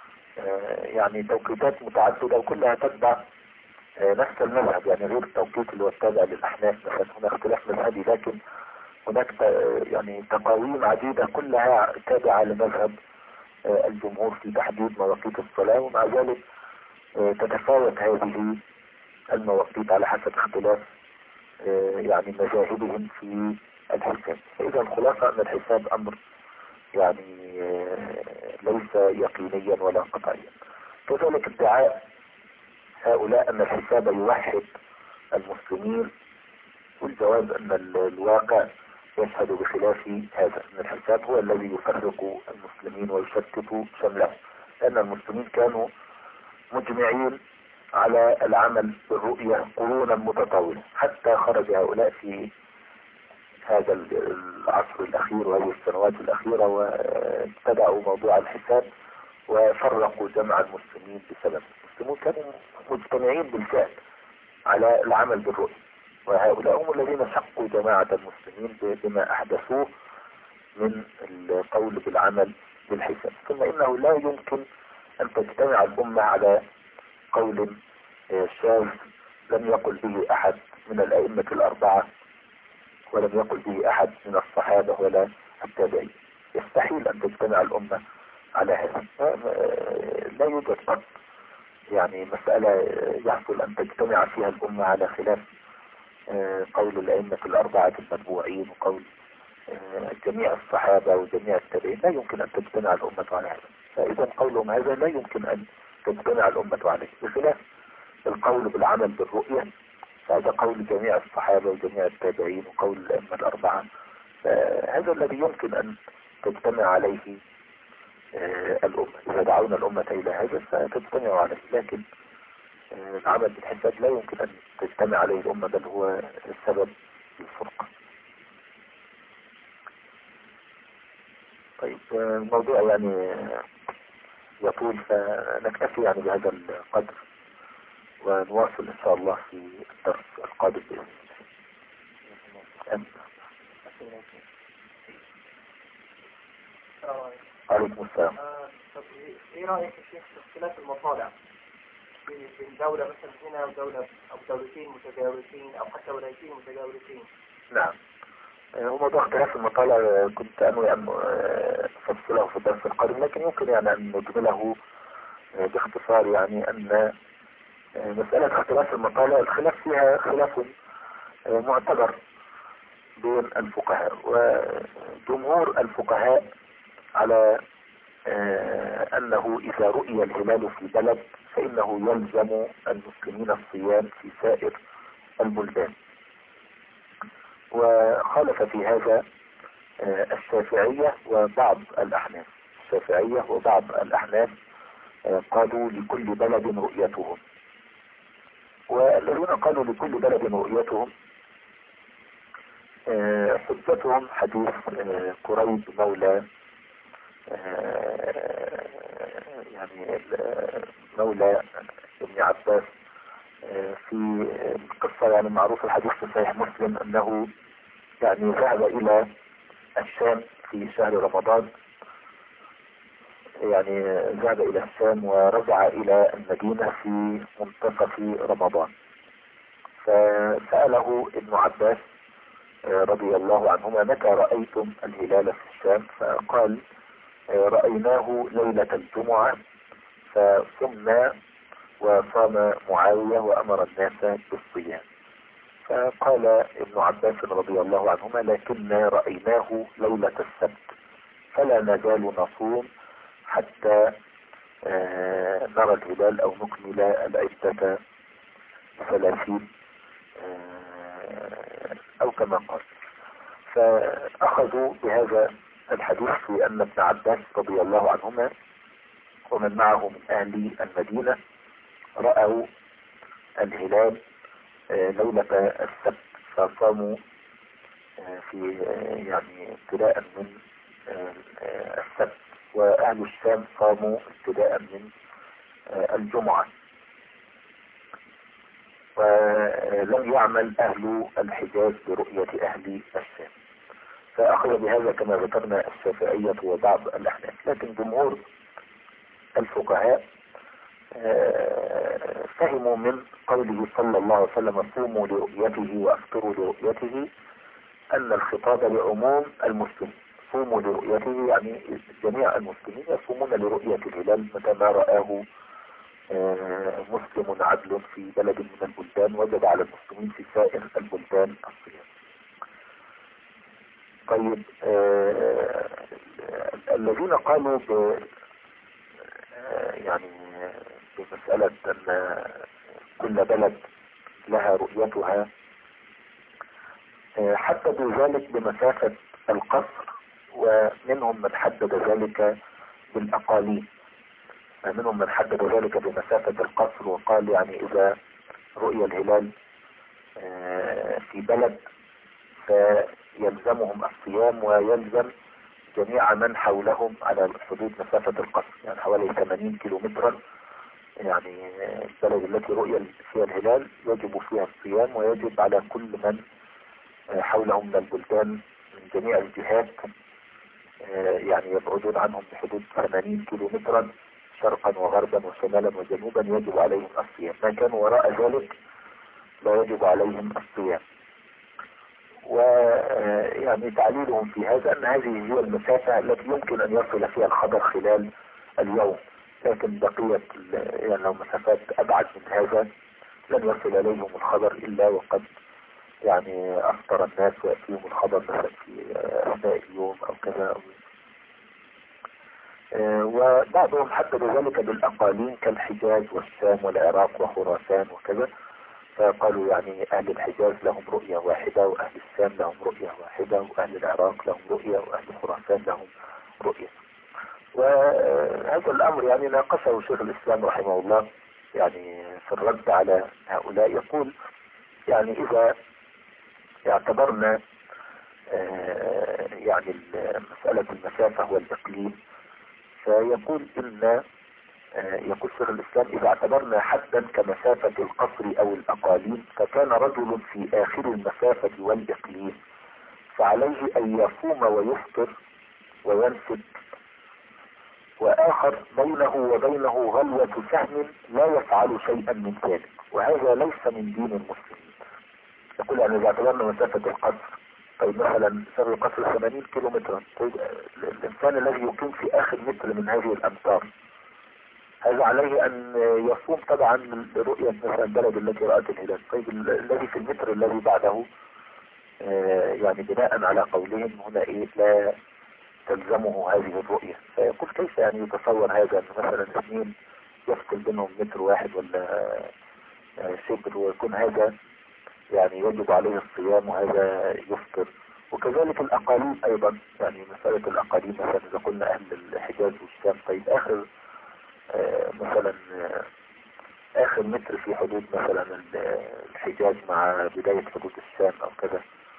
[SPEAKER 1] يعني توقيتات متعددة وكلها تتبع نفس المذهب، يعني غير التوقيت اللي هو التابع للأحناف مثلا، هناك اختلاف مذهبي، لكن هناك يعني تقاويم عديدة كلها تابعة لمذهب الجمهور في تحديد مواقيت الصلاة، ومع ذلك تتفاوت هذه المواقيت على حسب اختلاف يعني مذاهبهم في الحساب. فإذا الخلاصة أن الحساب أمر يعني ليس يقينيا ولا قطعيا. كذلك ادعاء هؤلاء أن الحساب يوحد المسلمين، والجواب أن الواقع يشهد بخلاف هذا، أن الحساب هو الذي يفرق المسلمين ويشتت شملهم، لأن المسلمين كانوا مجمعين على العمل بالرؤية قرونا متطاولة، حتى خرج هؤلاء في هذا العصر الأخير وهذه السنوات الأخيرة وابتدعوا موضوع الحساب وفرقوا جمع المسلمين بسبب. المسلمون كانوا مجتمعين بالفعل على العمل بالرؤية، وهؤلاء هم الذين شقوا جماعة المسلمين بما أحدثوه من القول بالعمل بالحساب. ثم إنه لا يمكن أن تجتمع الأمة على قول شاذ لم يقل به أحد من الأئمة الأربعة، ولم يقل به أحد من الصحابة ولا التابعين. يستحيل أن تجتمع الأمة على هذا، لا يوجد قط يعني مسألة يحصل أن تجتمع فيها الأمة على خلاف قول الأئمة الأربعة المتبوعين وقول جميع الصحابة وجميع التابعين. لا يمكن أن تجتمع الأمة على هذا، فإذا قولهم هذا لا يمكن أن تجتمع الأمة عليه، بخلاف القول بالعمل بالرؤية فهذا قول جميع الصحابة وجميع التابعين وقول الأئمة الأربعة، فهذا الذي يمكن أن تجتمع عليه الأمة. إذا دعونا الأمة إلى هذا فتجتمع عليه، لكن العمل بالحساب لا يمكن أن تجتمع عليه الأمة، بل هو السبب الفرقة. طيب الموضوع يعني يطول، فنكتفي يعني بهذا القدر، ونواصل إن شاء الله في الدرس القادم بإذن الله. عليكم السلام.
[SPEAKER 2] ايه رأيك يا شيخ في اختلاف المطالع بين دولة مثلا هنا ودولة أو دولتين متجاورتين أو حتى ولايتين متجاورتين؟
[SPEAKER 1] نعم، هو موضوع اختلاف المطالع كنت أنوي أن أفصله في الدرس القادم، لكن يمكن يعني أن نجمله باختصار، يعني أن مسألة اختلاف المطالع الخلاف فيها خلاف معتبر بين الفقهاء، وجمهور الفقهاء على أنه إذا رؤي الهلال في بلد فإنه يلزم المسلمين الصيام في سائر البلدان. وخالف في هذا الشافعية وبعض الأحناف. الشافعية وبعض الأحناف قالوا لكل بلد رؤيتهم، والذين قالوا لكل بلد رؤيتهم حجتهم حديث قريب مولى يعني مولى ابن عباس في القصة، يعني معروف الحديث في صحيح مسلم أنه يعني ذهب إلى الشام في شهر رمضان، يعني ذهب إلى الشام ورجع إلى المدينة في منتصف رمضان، فسأله ابن عباس رضي الله عنهما متى رأيتم الهلال في الشام؟ فقال رأيناه ليلة الجمعة فصمنا وصام معاوية وأمر الناس بالصيام. فقال ابن عباس رضي الله عنهما لكننا رأيناه ليلة السبت فلا نزال نصوم حتى نرى الهلال أو نكمل العدة 30 أو كما قال. فأخذوا بهذا الحديث في أن ابن عباس رضي الله عنهما ومن معه من أهل المدينة رأوا الهلال ليلة السبت فصاموا في يعني ابتداء من السبت، وأهل الشام صاموا ابتداء من الجمعة. ولم يعمل أهل الحجاز برؤية أهل الشام، فأخذ بهذا كما ذكرنا الشافعية وبعض الأحناف. لكن جمهور الفقهاء فهموا من قوله صلى الله عليه وسلم صوموا لرؤيته وأفطروا لرؤيته أن الخطاب لعموم المسلمين. صوموا لرؤيته يعني جميع المسلمين يصومون لرؤية الهلال متى ما رآه مسلم عدل في بلد من البلدان وجب على المسلمين في سائر البلدان الصيام. طيب الذين قالوا يعني بمسألة أن كل بلد لها رؤيتها حددوا ذلك بمسافة القصر، ومنهم من حدد ذلك بالأقاليم، منهم من حدد ذلك بمسافة القصر وقال يعني إذا رؤي الهلال في بلد فيلزمهم الصيام ويلزم جميع من حولهم على حدود مسافة القصر، يعني حوالي 80 كيلومترا. يعني البلد التي رؤي فيها الهلال يجب فيها الصيام، ويجب على كل من حولهم من البلدان من جميع الجهات يعني يبعدون عنهم بحدود 80 كيلومترا شرقا وغربا وشمالا وجنوبا يجب عليهم الصيام. ما كانوا وراء ذلك لا يجب عليهم الصيام. ويعني تعليلهم في هذا أن هذه هي المسافة التي يمكن أن يصل فيها الخبر خلال اليوم، لكن بقية يعني لو مسافات أبعد من هذا لن يصل إليهم الخبر إلا وقد يعني أفطر الناس ويأتيهم الخبر مثلا في أثناء اليوم أو كذا. وبعضهم حدد ذلك بالأقاليم كالحجاز والشام والعراق وخراسان وكذا، فقالوا يعني أهل الحجاز لهم رؤية واحدة، وأهل الشام لهم رؤية واحدة، وأهل العراق لهم رؤية، وأهل خراسان لهم رؤية. وهذا الأمر يعني ناقشه شيخ الإسلام رحمه الله يعني في الرد على هؤلاء. يقول يعني إذا اعتبرنا يعني مسألة المسافة والإقليم، فيقول إن يقول شيخ الإسلام إذا اعتبرنا حدا كمسافة القصر أو الأقاليم، فكان رجل في آخر المسافة والإقليم فعليه أن يصوم ويفطر وينسك، وآخر بينه وبينه غلوة سهم لا يفعل شيئا من ذلك، وهذا ليس من دين المسلمين. يقول يعني إذا اعتبرنا مسافة القصر، طيب مثلا مسافة القصر 80 كيلومترا، طيب الإنسان الذي يقيم في آخر متر من هذه الأمتار هذا عليه أن يصوم طبعا من رؤية مثلا البلد التي رأت الهلال. طيب الذي في المتر الذي بعده يعني بناء على قولهم هنا إيه لا تلزمه هذه الرؤية. فيقول كيف يعني يتصور هذا أن مثلا اثنين يفصل بينهم متر واحد ولا شبر ويكون هذا يعني يجب عليه الصيام وهذا يفطر. وكذلك الأقاليم أيضا، يعني مسألة الأقاليم مثلا إذا قلنا أهل الحجاز والشام، طيب آخر مثلا آخر متر في حدود مثلا الحجاز مع بداية حدود الشام أو كذا،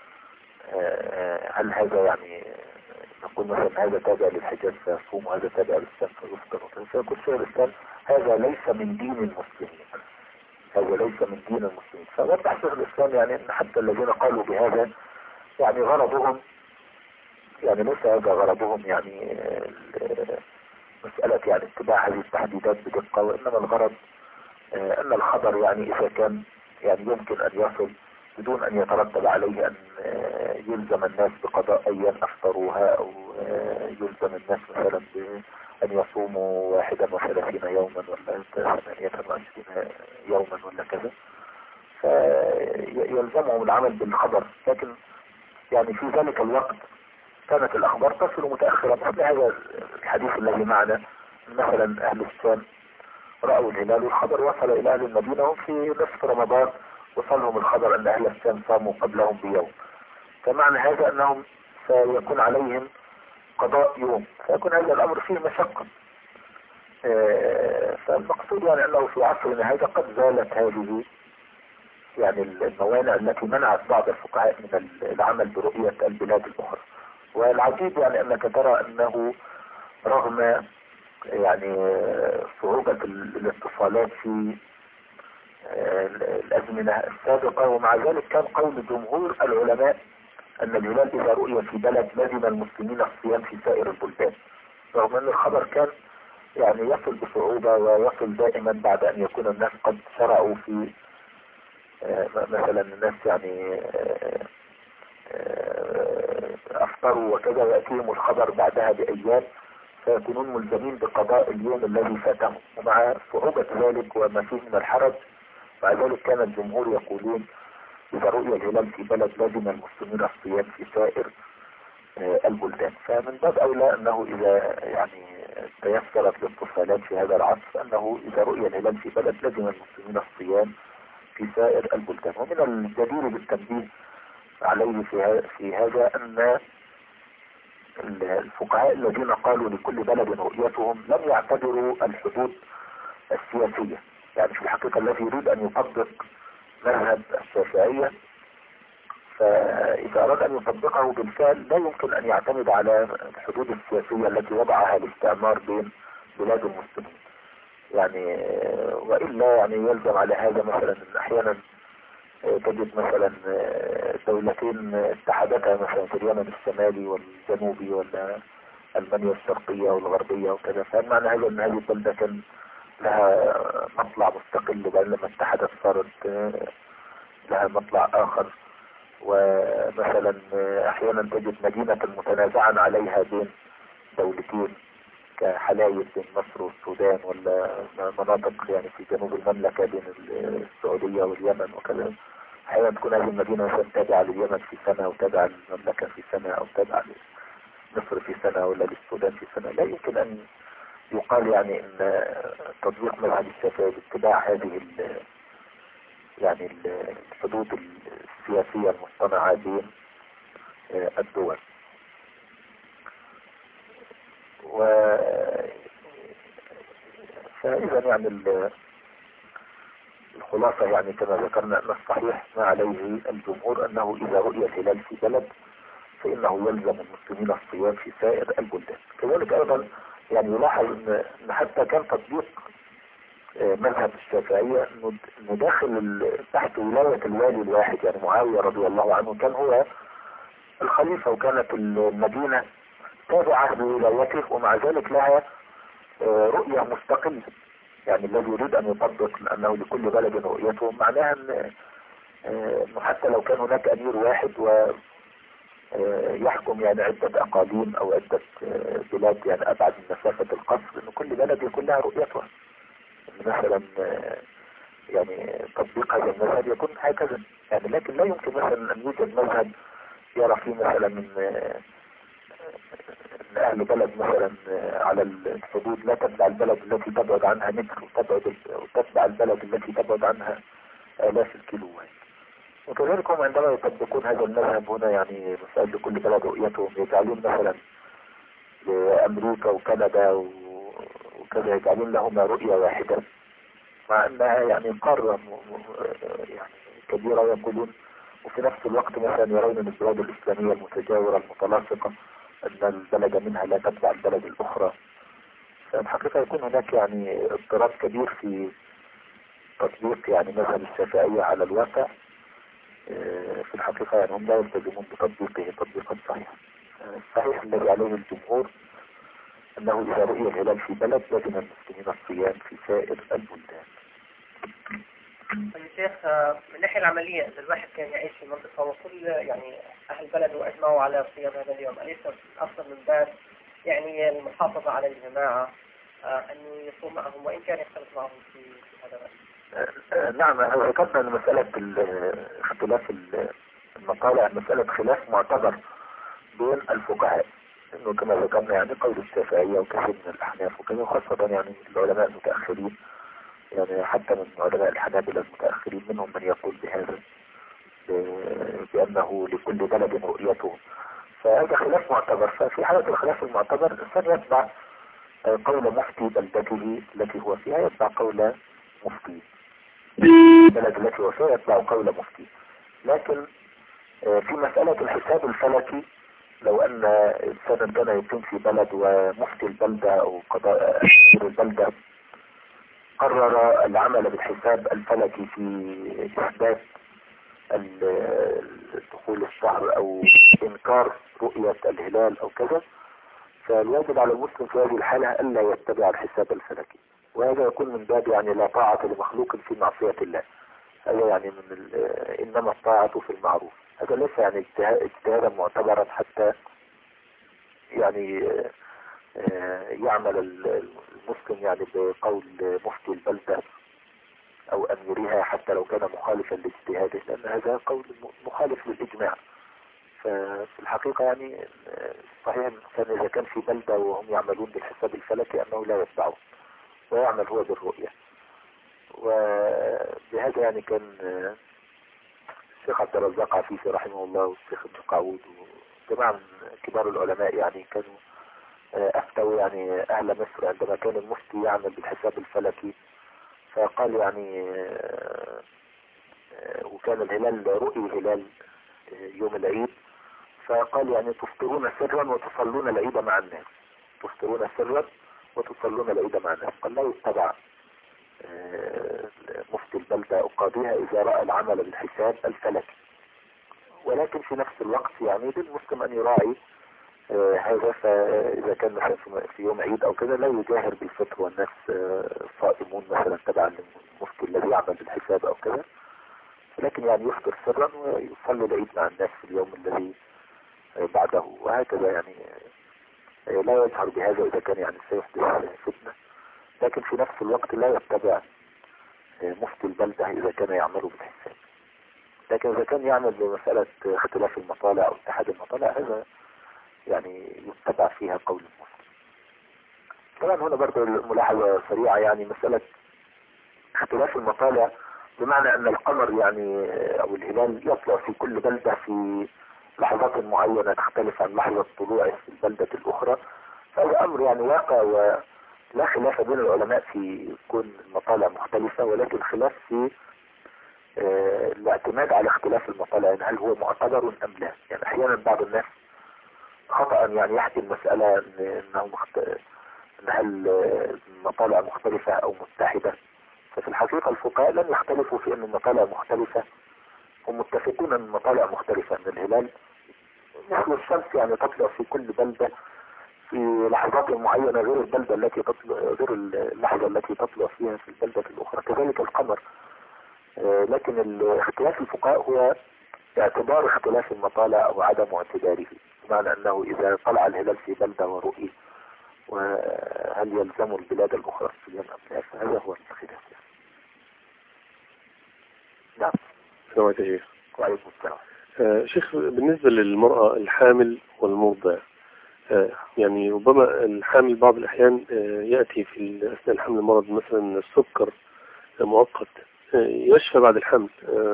[SPEAKER 1] هل هذا يعني نقول مثلا هذا تابع للحجاز فيصوم وهذا تابع للشام فيفطر؟ فيقول شيخ الإسلام هذا ليس من دين المسلمين، هذا ليس من دين المسلمين. فوضح شيخ الإسلام يعني أن حتى الذين قالوا بهذا يعني غرضهم يعني ليس هذا غرضهم يعني مسألة يعني اتباع هذه التحديدات بدقة، وإنما الغرض أن الخبر يعني إذا كان يعني يمكن أن يصل بدون أن يترتب عليه أن يلزم الناس بقضاء أيام أفطروها، أو يلزم الناس مثلا بأن يصوموا 31 يوما ولا 28 يوما ولا كذا، فيلزمهم العمل بالخبر. لكن يعني في ذلك الوقت كانت الأخبار تصل متأخرة، مثل هذا الحديث الذي معنا مثلا أهل الشام رأوا الهلال والخبر وصل إلى أهل المدينة وهم في نصف رمضان وصلهم الخبر أن أهل الشام صاموا قبلهم بيوم، فمعنى هذا أنهم سيكون عليهم قضاء يوم، فيكون هذا الأمر فيه مشقة. فالمقصود يعني أنه في عصرنا هذا قد زالت هذه يعني الموانع التي منعت بعض الفقهاء من العمل برؤية البلاد الأخرى. والعجيب يعني أنك ترى أنه رغم يعني صعوبة الاتصالات في الأزمنة السابقة. ومع ذلك كان قول جمهور العلماء أن الهلال إذا رؤي في بلد لزم المسلمين الصيام في سائر البلدان، رغم أن الخبر كان يعني يصل بصعوبة ويصل دائما بعد أن يكون الناس قد شرعوا في مثلا الناس يعني أفطروا وكذا، ويأتيهم الخبر بعدها بأيام فيكونون ملزمين بقضاء اليوم الذي فاتهم. ومع صعوبة ذلك وما فيه من الحرج، مع ذلك كان الجمهور يقولون إذا رؤي الهلال في بلد لزم المسلمين الصيام في سائر البلدان. فمن باب أولى أنه إذا يعني تيسرت الاتصالات في هذا العصر أنه إذا رؤي الهلال في بلد لزم المسلمين الصيام في سائر البلدان. ومن الجدير بالتنبيه عليه في هذا أن الفقهاء الذين قالوا لكل بلد رؤيتهم لم يعتبروا الحدود السياسية. يعني في الحقيقة الذي يريد أن يطبق مذهب الشافعية فإذا أراد أن يطبقه بالفعل لا يمكن أن يعتمد على الحدود السياسية التي وضعها الاستعمار بين بلاد المسلمين. يعني وإلا يعني يلزم على هذا مثلا أحيانا تجد مثلا دولتين اتحدتا مثلا في اليمن الشمالي والجنوبي ولا ألمانيا الشرقية والغربية وكذا، فمعنى هذا أن هذه البلدة كان لها مطلع مستقل، وبعدين لما اتحدت صارت لها مطلع آخر. ومثلا أحيانا تجد مدينة متنازعا عليها بين دولتين كحلايب بين مصر والسودان، ولا مناطق يعني في جنوب المملكة بين السعودية واليمن وكذا. أحيانا تكون هذه المدينة مثلا تابعة لليمن في سنة وتابعة للمملكة في سنة، أو تابعة لمصر في سنة ولا للسودان في سنة. لا يمكن أن يقال يعني أن تطبيق مذهب الشافعي باتباع هذه يعني الحدود السياسية المصطنعة بين الدول. فإذا يعني الخلاصة يعني كما ذكرنا أن الصحيح ما عليه الجمهور أنه إذا رؤي الهلال في بلد فإنه يلزم المسلمين الصيام في سائر البلدان. كذلك أيضا يعني يلاحظ أن حتى كان تطبيق مذهب الشافعية أنه داخل تحت ولاية الوالي الواحد. يعني معاوية رضي الله عنه كان هو الخليفة، وكانت المدينة تابعة لولايته، ومع ذلك لها رؤية مستقلة. يعني الذي يريد أن يطبق لأنه لكل بلد رؤيته، معناها أنه حتى لو كان هناك أمير واحد ويحكم يعني عدة أقاليم أو عدة بلاد يعني أبعد من مسافة القصر، أن كل بلد يكون لها رؤيتها. مثلا يعني تطبيق هذا المذهب يكون هكذا يعني. لكن لا يمكن مثلا أن يوجد مذهب يرى فيه مثلا من أهل بلد مثلا على الحدود لا تتبع البلد التي تبعد عنها متر، وتتبع البلد التي تبعد عنها آلاف الكيلوات. وكذلك هم عندما يطبقون هذا المذهب هنا يعني مسألة لكل بلد رؤيتهم، يجعلون مثلا لأمريكا وكندا وكذا يجعلون لهما رؤية واحدة، مع أنها يعني قارة يعني كبيرة يقولون. وفي نفس الوقت مثلا يرون من البلاد الإسلامية المتجاورة المتلاصقة أن البلد منها لا تتبع البلد الأخرى. فالحقيقة يكون هناك يعني اضطراب كبير في تطبيق يعني مذهب الشافعية على الواقع. في الحقيقة يعني هم لا يلتزمون بتطبيقه تطبيقا صحيحا. الصحيح الذي عليه الجمهور أنه إذا رؤي الهلال في بلد لزم المسلمين الصيام في سائر البلدان.
[SPEAKER 2] الشيخ من الناحية العملية إذا الواحد كان يعيش في منطقة وكل يعني أهل البلد وأجمعوا على صيام هذا اليوم، أليس أفضل من باب يعني المحافظة على الجماعة أن يصوم معهم وإن كان يختلف معهم في هذا الرأي؟
[SPEAKER 1] نعم، ذكرنا مسألة اختلاف المقالة مسألة خلاف معتبر بين الفقهاء، إنه كما ذكرنا يعني قول الشافعية وكثير من الأحناف وكذا، خاصة يعني العلماء المتأخرين يعني حتى من علماء الحنابلة المتأخرين منهم من يقول بهذا بأنه لكل بلد رؤيته. فهذا خلاف معتبر. ففي حالة الخلاف المعتبر الإنسان يتبع قول مفتي بلدته التي هو فيها، يتبع قول مفتي البلد التي هو فيها، يتبع قول مفتي. لكن في مسألة الحساب الفلكي لو أن إنسانا كان يقيم في بلد ومفتي البلدة أو قضاء البلدة قرر العمل بالحساب الفلكي في إثبات دخول الشهر أو إنكار رؤية الهلال أو كذا، فالواجب على المسلم في هذه الحالة ألا يتبع الحساب الفلكي، وهذا يكون من باب يعني لا طاعة لمخلوق في معصية الله. هذا يعني إنما الطاعة في المعروف. هذا ليس يعني اجتهادا معتبرا حتى يعني يعمل المسلم يعني بقول مفتي البلدة او اميرها حتى لو كان مخالفا لاجتهاده، لان هذا قول مخالف للاجماع. ففي الحقيقة يعني صحيح كان اذا كان في بلدة وهم يعملون بالحساب الفلكي انه لا يتبعه ويعمل هو بالرؤية. وبهذا يعني كان الشيخ عبد الرزاق عفيفي رحمه الله والشيخ ابن قعود وجماعة من كبار العلماء يعني كانوا افتوا يعني اهل مصر عندما كان المفتي يعمل بالحساب الفلكي، فقال يعني وكان الهلال رؤي الهلال يوم العيد، فقال يعني تفطرون سرا وتصلون العيد مع الناس، تفطرون سرا وتصلون العيد مع الناس. قال لا يتبع مفتي البلدة أو قاضيها إذا رأى العمل بالحساب الفلكي، ولكن في نفس الوقت يعني للمسلم أن يراعي هذا. فإذا كان مثلا في يوم عيد أو كذا لا يجاهر بالفطر والناس صائمون مثلا تبعا للمفتي الذي يعمل بالحساب أو كذا، لكن يعني يفطر سرا ويصلي العيد مع الناس في اليوم الذي بعده، وهكذا يعني لا يجهر بهذا إذا كان يعني سيحدث فتنة، لكن في نفس الوقت لا يتبع مفتي البلدة إذا كان يعمل بالحساب. لكن إذا كان يعمل بمسألة اختلاف المطالع أو اتحاد المطالع هذا يعني يتبع فيها قول المسلم. طبعا هنا برضه ملاحظة سريعة، يعني مسألة اختلاف المطالع بمعنى أن القمر يعني أو الهلال يطلع في كل بلدة في لحظات معينة تختلف عن لحظة طلوعه في البلدة الأخرى، فهذا أمر يعني واقع ولا خلاف بين العلماء في كون المطالع مختلفة، ولكن خلاف في الاعتماد على اختلاف المطالع، يعني هل هو معتبر أم لا. يعني أحيانا بعض الناس خطأ يعني يحكي المسألة أنها المطالع مختلفة أو متحدة، ففي الحقيقة الفقهاء لم يختلفوا في أن المطالع مختلفة، هم متفقون أن المطالع مختلفة، أن الهلال مثل الشمس يعني تطلع في كل بلدة في لحظات معينة غير البلدة التي تطلع، غير اللحظة التي تطلع فيها في البلدة الأخرى، كذلك القمر. لكن اختلاف الفقهاء هو اعتبار اختلاف المطالع أو عدم اعتباره، بمعنى أنه إذا طلع الهلال في بلدة ورؤي وهل يلزم البلاد الأخرى الصيام أم لا، فهذا هو الخلاف. نعم.
[SPEAKER 3] السلام عليكم يا شيخ.
[SPEAKER 1] وعليكم السلام.
[SPEAKER 3] شيخ، بالنسبة للمرأة الحامل والمرضع، يعني ربما الحامل بعض الأحيان يأتي في أثناء الحمل المرض مثلا السكر مؤقت، يشفى بعد الحمل،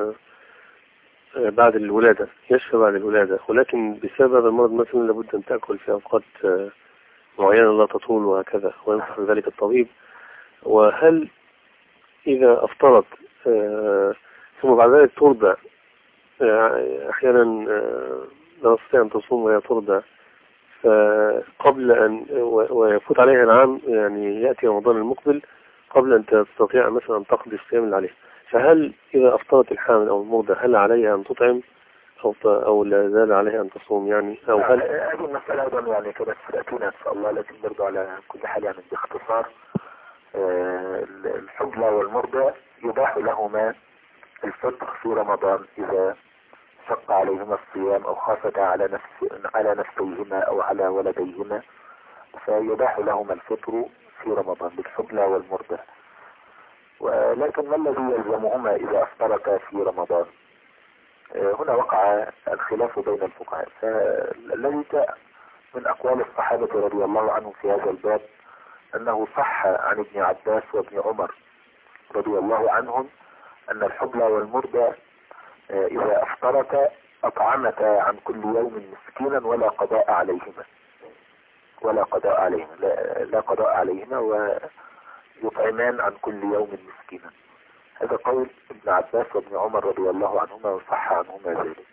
[SPEAKER 3] بعد الولادة، يشفى بعد الولادة، ولكن بسبب المرض مثلا لابد أن تأكل في أوقات معينة لا تطول وهكذا، وينصح بذلك الطبيب. وهل إذا أفطرت ثم بعد ذلك ترضع، أحيانا لا تستطيع أن تصوم وهي ترضع، فقبل أن ويفوت عليها العام، يعني يأتي رمضان المقبل قبل أن تستطيع مثلا أن تقضي الصيام اللي عليها، فهل إذا أفطرت الحامل أو المرضع هل عليها أن تطعم أو لا زال عليها أن تصوم يعني، أو هل
[SPEAKER 1] هذه المسألة أيضا يعني كما ستأتينا إن شاء الله، لكن برضو على كل حال يعني باختصار الحبلى والمرضع يباح لهما الفطر في رمضان إذا شق عليهما الصيام أو خافتا على نفسيهما أو على ولديهما، فيباح لهما الفطر في رمضان للحبلى والمرضع. ولكن ما الذي يلزمهما إذا أفطرتا في رمضان؟ هنا وقع الخلاف بين الفقهاء، فالذي جاء من أقوال الصحابة رضي الله عنهم في هذا الباب أنه صح عن ابن عباس وابن عمر رضي الله عنهم أن الحبلى والمرضع إذا أفطرتا أطعمتا عن كل يوم مسكينا ولا قضاء عليهما، لا قضاء عليهما، ويطعمان عن كل يوم مسكينا. هذا قول ابن عباس وابن عمر رضي الله عنهما وصح عنهما ذلك.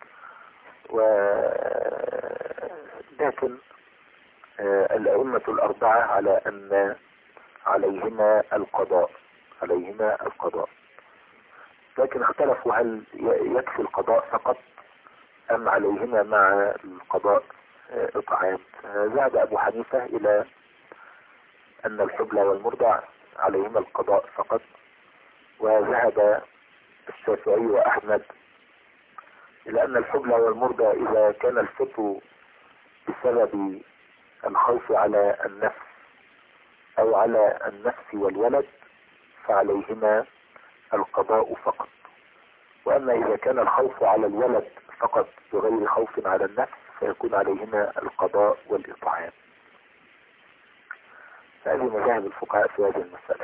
[SPEAKER 1] لكن الأئمة الأربعة على أن عليهما القضاء، عليهما القضاء. لكن اختلفوا هل يكفي القضاء فقط أم عليهما مع القضاء إطعام. ذهب أبو حنيفة إلى أن الحبلى والمرضع عليهما القضاء فقط، وذهب الشافعي وأحمد إلى أن الحبلى والمرضع إذا كان الفطر بسبب الخوف على النفس أو على النفس والولد فعليهما القضاء فقط، وأما إذا كان الخوف على الولد فقط بغير خوف على النفس فيكون عليهما القضاء والإطعام. هذه مذاهب الفقهاء في هذه المسألة.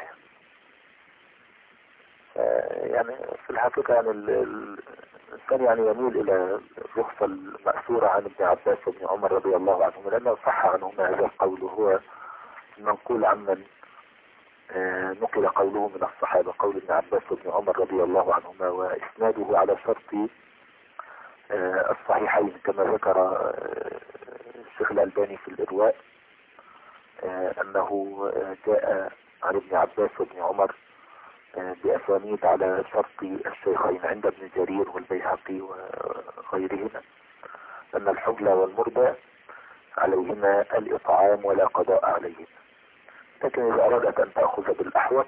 [SPEAKER 1] يعني في الحقيقة يعني الإنسان يعني يميل إلى الرخصة المأثورة عن ابن عباس وابن عمر رضي الله عنهما، لأنه صح عنهما هذا القول، وهو منقول عمن نقل قوله من الصحابة، قول ابن عباس وابن عمر رضي الله عنهما، وإسناده على شرط الصحيحين كما ذكر الشيخ الألباني في الإرواء، أنه جاء عن ابن عباس وابن عمر بأسانيد على شرط الشيخين عند ابن جرير والبيهقي وغيرهما أن الحبلى والمرضع عليهما الإطعام ولا قضاء عليهما. لكن إذا أرادت أن تأخذ بالأحوط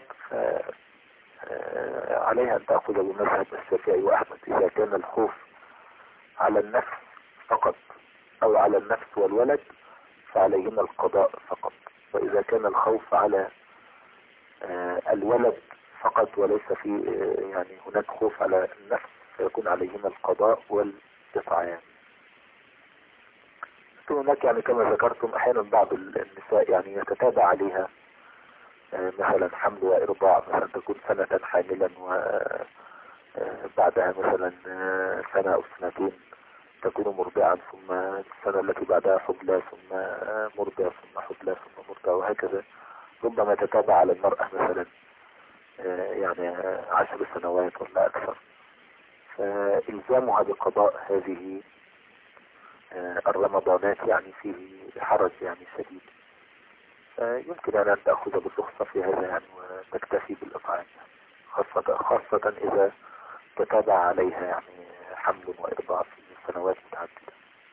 [SPEAKER 1] عليها أن تأخذ بمذهب الشافعي وأحمد. إذا كان الخوف على النفس فقط أو على النفس والولد فعليهما القضاء فقط، وإذا كان الخوف على الولد فقط وليس في يعني هناك خوف على النفس فيكون عليهما القضاء والإطعام. هناك يعني كما ذكرتم أحيانا بعض النساء يعني يتتابع عليها مثلا حمل وإرضاع، مثلا تكون سنة حاملا وبعدها مثلا سنة أو سنتين تكون مرضعا، ثم السنة التي بعدها حبلى، ثم مرضع، ثم حبلى، ثم مرضع، وهكذا. ربما تتابع على المرأة مثلا يعني 10 سنوات ولا أكثر، فإلزامها بقضاء هذه الرمضانات يعني فيه حرج يعني شديد. يمكن أن تأخذ بالرخصة في هذا يعني وتكتفي بالإطعام، خاصة إذا تتابع عليها يعني حمل وإرضاع في سنوات متعددة.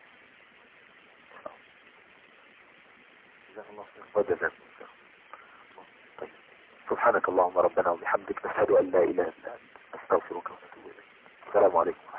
[SPEAKER 1] وجزاكم الله. طيب، سبحانك اللهم ربنا وبحمدك، نشهد أن لا إله إلا أنت، نستغفرك ونتوب إليك. السلام عليكم.